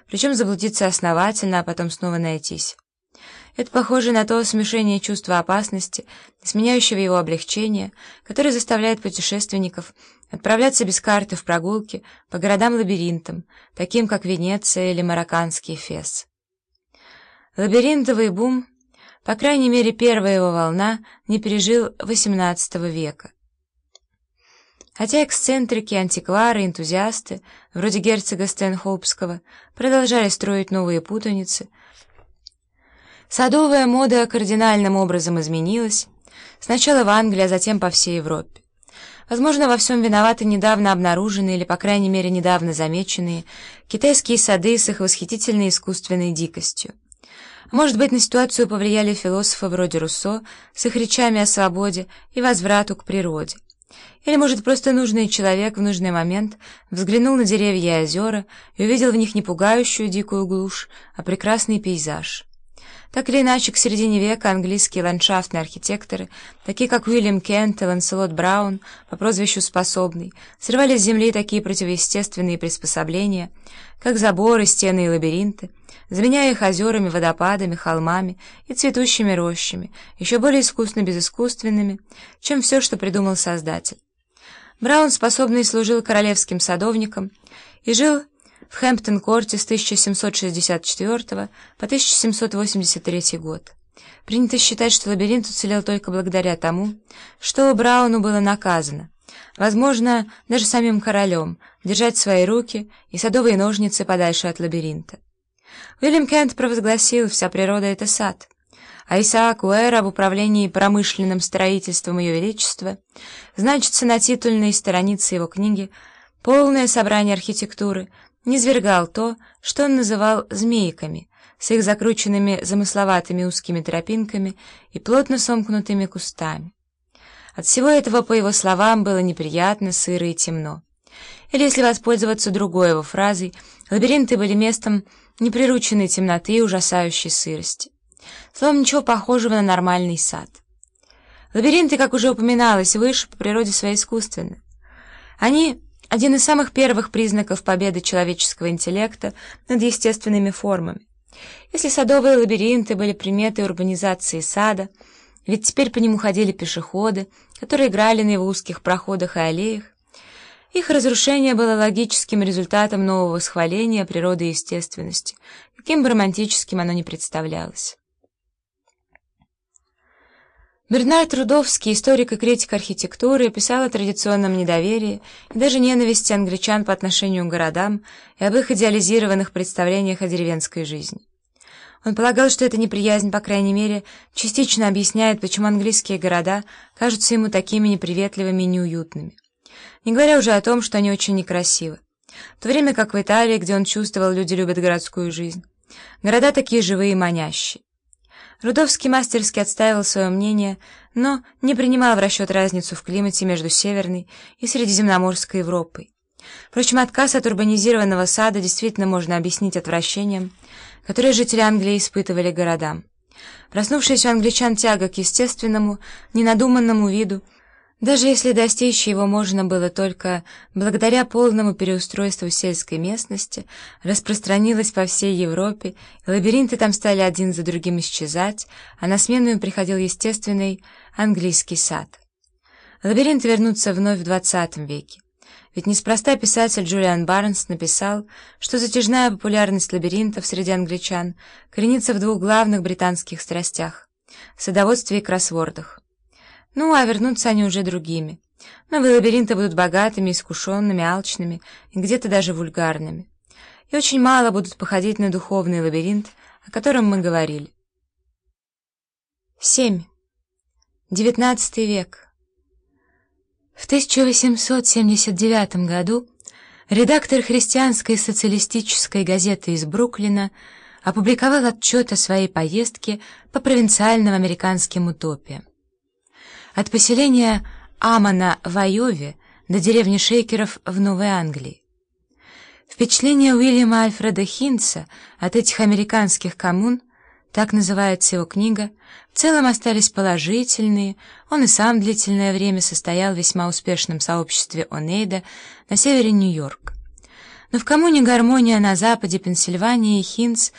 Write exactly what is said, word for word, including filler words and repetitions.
причем заблудиться основательно, а потом снова найтись. Это похоже на то смешение чувства опасности, сменяющего его облегчение, которое заставляет путешественников отправляться без карты в прогулки по городам-лабиринтам, таким как Венеция или марокканский Фес. Лабиринтовый бум, по крайней мере первая его волна, не пережил восемнадцатого века. Хотя эксцентрики, антиквары, энтузиасты, вроде герцога Стэнхоупского, продолжали строить новые путаницы, садовая мода кардинальным образом изменилась, сначала в Англии, а затем по всей Европе. Возможно, во всем виноваты недавно обнаруженные, или, по крайней мере, недавно замеченные, китайские сады с их восхитительной искусственной дикостью. А может быть, на ситуацию повлияли философы вроде Руссо с их речами о свободе и возврату к природе. Или, может, просто нужный человек в нужный момент взглянул на деревья и озера и увидел в них не пугающую дикую глушь, а прекрасный пейзаж. Так или иначе, к середине века английские ландшафтные архитекторы, такие как Уильям Кент и Ланселот Браун, по прозвищу «Способный», срывали с земли такие противоестественные приспособления, как заборы, стены и лабиринты, заменяя их озерами, водопадами, холмами и цветущими рощами, еще более искусно безыскусственными, чем все, что придумал Создатель. Браун, способный, служил королевским садовником и жил в Хэмптон-корте с тысяча семьсот шестьдесят четвёртого по тысяча семьсот восемьдесят третий год. Принято считать, что лабиринт уцелел только благодаря тому, что Брауну было наказано, возможно, даже самим королем, держать свои руки и садовые ножницы подальше от лабиринта. Уильям Кент провозгласил: «Вся природа — это сад», а Исаак Уэр об управлении промышленным строительством Ее Величества значится на титульной странице его книги «Полное собрание архитектуры», низвергал то, что он называл «змейками», с их закрученными замысловатыми узкими тропинками и плотно сомкнутыми кустами. От всего этого, по его словам, было неприятно, сыро и темно. Или, если воспользоваться другой его фразой, лабиринты были местом неприрученной темноты и ужасающей сырости. Словом, ничего похожего на нормальный сад. Лабиринты, как уже упоминалось выше, по природе своей искусственны. Они — один из самых первых признаков победы человеческого интеллекта над естественными формами. Если садовые лабиринты были приметой урбанизации сада, ведь теперь по нему ходили пешеходы, которые играли на его узких проходах и аллеях, их разрушение было логическим результатом нового восхваления природы и естественности, каким бы романтическим оно ни представлялось. Бернард Рудовский, историк и критик архитектуры, писал о традиционном недоверии и даже ненависти англичан по отношению к городам и об их идеализированных представлениях о деревенской жизни. Он полагал, что эта неприязнь, по крайней мере, частично объясняет, почему английские города кажутся ему такими неприветливыми и неуютными. Не говоря уже о том, что они очень некрасивы. В то время как в Италии, где он чувствовал, люди любят городскую жизнь, города такие живые и манящие. Рудовский мастерски отстаивал свое мнение, но не принимал в расчет разницу в климате между Северной и Средиземноморской Европой. Впрочем, отказ от урбанизированного сада действительно можно объяснить отвращением, которое жители Англии испытывали к городам. Проснувшаяся у англичан тяга к естественному, ненадуманному виду, даже если достичь его можно было только благодаря полному переустройству сельской местности, распространилась по всей Европе, и лабиринты там стали один за другим исчезать, а на смену им приходил естественный английский сад. Лабиринты вернутся вновь в двадцатом веке. Ведь неспроста писатель Джулиан Барнс написал, что затяжная популярность лабиринтов среди англичан коренится в двух главных британских страстях — садоводстве и кроссвордах. Ну, а вернутся они уже другими. Новые лабиринты будут богатыми, искушенными, алчными и где-то даже вульгарными. И очень мало будут походить на духовный лабиринт, о котором мы говорили. семь. девятнадцатый век. В тысяча восемьсот семьдесят девятом году редактор христианской социалистической газеты из Бруклина опубликовал отчет о своей поездке по провинциальным американским утопиям. От поселения Амана в Айове до деревни Шейкеров в Новой Англии. Впечатления Уильяма Альфреда Хинца от этих американских коммун, так называется его книга, в целом остались положительные. Он и сам длительное время состоял в весьма успешном сообществе Онейда на севере Нью-Йорка. Но в коммуне «Гармония» на западе Пенсильвании Хинц